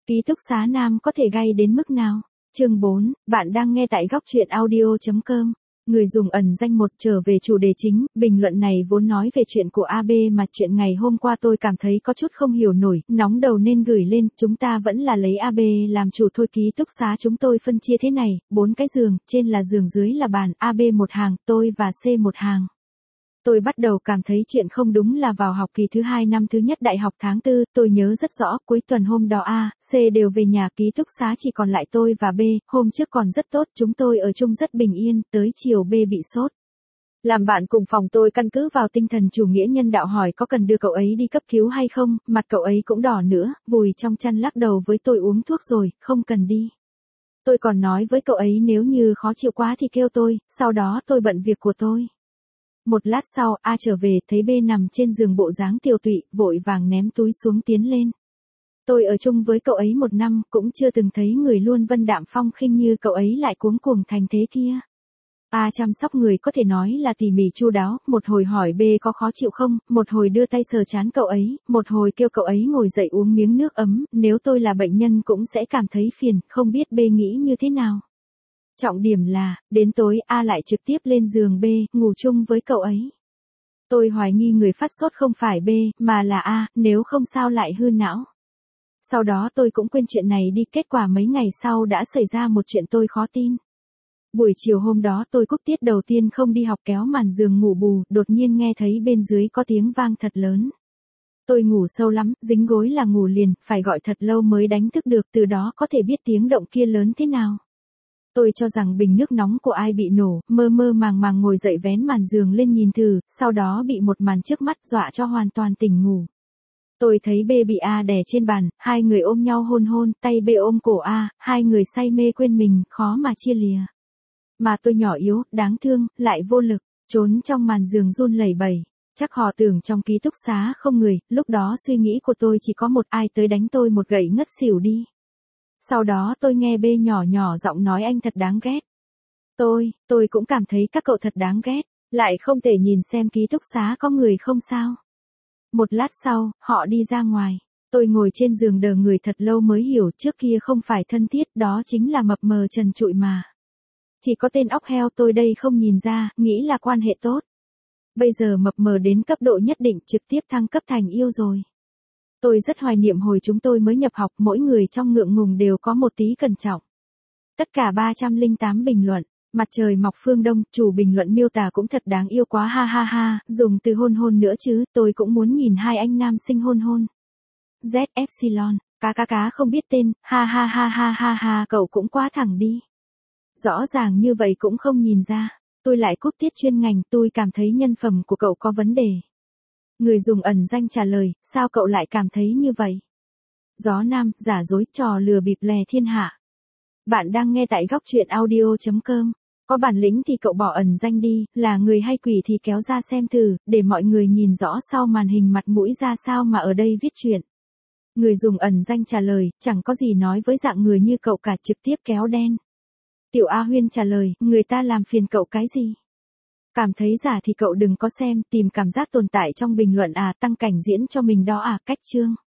Ký túc xá nam có thể gay đến mức nào? Chương 4, bạn đang nghe tại góc truyện audio.com. Người dùng ẩn danh một trở về chủ đề chính, bình luận này vốn nói về chuyện của AB mà chuyện ngày hôm qua tôi cảm thấy có chút không hiểu nổi, nóng đầu nên gửi lên, chúng ta vẫn là lấy AB làm chủ thôi. Ký túc xá chúng tôi phân chia thế này, 4 cái giường, trên là giường dưới là bàn, AB một hàng, tôi và C một hàng. Tôi bắt đầu cảm thấy chuyện không đúng là vào học kỳ thứ 2 năm thứ nhất đại học tháng 4, tôi nhớ rất rõ, cuối tuần hôm đó A, C đều về nhà, ký túc xá chỉ còn lại tôi và B, hôm trước còn rất tốt, chúng tôi ở chung rất bình yên, tới chiều B bị sốt. Làm bạn cùng phòng tôi căn cứ vào tinh thần chủ nghĩa nhân đạo hỏi có cần đưa cậu ấy đi cấp cứu hay không, mặt cậu ấy cũng đỏ nữa, vùi trong chăn lắc đầu với tôi uống thuốc rồi, không cần đi. Tôi còn nói với cậu ấy nếu như khó chịu quá thì kêu tôi, sau đó tôi bận việc của tôi. Một lát sau, A trở về, thấy B nằm trên giường bộ dáng tiều tụy, vội vàng ném túi xuống tiến lên. Tôi ở chung với cậu ấy 1 năm, cũng chưa từng thấy người luôn vân đạm phong khinh như cậu ấy lại cuống cuồng thành thế kia. A chăm sóc người có thể nói là tỉ mỉ chu đáo, một hồi hỏi B có khó chịu không, một hồi đưa tay sờ trán cậu ấy, một hồi kêu cậu ấy ngồi dậy uống miếng nước ấm, nếu tôi là bệnh nhân cũng sẽ cảm thấy phiền, không biết B nghĩ như thế nào. Trọng điểm là, đến tối A lại trực tiếp lên giường B, ngủ chung với cậu ấy. Tôi hoài nghi người phát sốt không phải B, mà là A, nếu không sao lại hư não. Sau đó tôi cũng quên chuyện này đi, kết quả mấy ngày sau đã xảy ra một chuyện tôi khó tin. Buổi chiều hôm đó tôi cúp tiết đầu tiên không đi học kéo màn giường ngủ bù, đột nhiên nghe thấy bên dưới có tiếng vang thật lớn. Tôi ngủ sâu lắm, dính gối là ngủ liền, phải gọi thật lâu mới đánh thức được, từ đó có thể biết tiếng động kia lớn thế nào. Tôi cho rằng bình nước nóng của ai bị nổ, mơ mơ màng màng ngồi dậy vén màn giường lên nhìn thử, sau đó bị một màn trước mắt dọa cho hoàn toàn tỉnh ngủ. Tôi thấy B bị A đè trên bàn, hai người ôm nhau hôn hôn, tay B ôm cổ A, hai người say mê quên mình, khó mà chia lìa. Mà tôi nhỏ yếu, đáng thương, lại vô lực, trốn trong màn giường run lẩy bẩy. Chắc họ tưởng trong ký túc xá không người, lúc đó suy nghĩ của tôi chỉ có một, ai tới đánh tôi một gậy ngất xỉu đi. Sau đó tôi nghe B nhỏ nhỏ giọng nói anh thật đáng ghét. Tôi cũng cảm thấy các cậu thật đáng ghét, lại không thể nhìn xem ký túc xá có người không sao. Một lát sau, họ đi ra ngoài. Tôi ngồi trên giường đờ người thật lâu mới hiểu trước kia không phải thân thiết, đó chính là mập mờ trần trụi mà. Chỉ có tên óc heo tôi đây không nhìn ra, nghĩ là quan hệ tốt. Bây giờ mập mờ đến cấp độ nhất định trực tiếp thăng cấp thành yêu rồi. Tôi rất hoài niệm hồi chúng tôi mới nhập học, mỗi người trong ngượng ngùng đều có một tí cẩn trọng. Tất cả 308 bình luận, mặt trời mọc phương đông, chủ bình luận miêu tả cũng thật đáng yêu quá ha ha ha, dùng từ hôn hôn nữa chứ, tôi cũng muốn nhìn hai anh nam sinh hôn hôn. Z Epsilon, cá không biết tên, ha ha ha ha ha ha, cậu cũng quá thẳng đi. Rõ ràng như vậy cũng không nhìn ra, tôi lại cúp tiết chuyên ngành, tôi cảm thấy nhân phẩm của cậu có vấn đề. Người dùng ẩn danh trả lời, sao cậu lại cảm thấy như vậy? Gió Nam, giả dối, trò lừa bịp lè thiên hạ. Bạn đang nghe tại góc truyện audio.com. Có bản lĩnh thì cậu bỏ ẩn danh đi, là người hay quỷ thì kéo ra xem thử, để mọi người nhìn rõ sau màn hình mặt mũi ra sao mà ở đây viết chuyện. Người dùng ẩn danh trả lời, chẳng có gì nói với dạng người như cậu cả, trực tiếp kéo đen. Tiểu A Huyên trả lời, người ta làm phiền cậu cái gì? Cảm thấy giả thì cậu đừng có xem, tìm cảm giác tồn tại trong bình luận à, tăng cảnh diễn cho mình đó à, cách chương.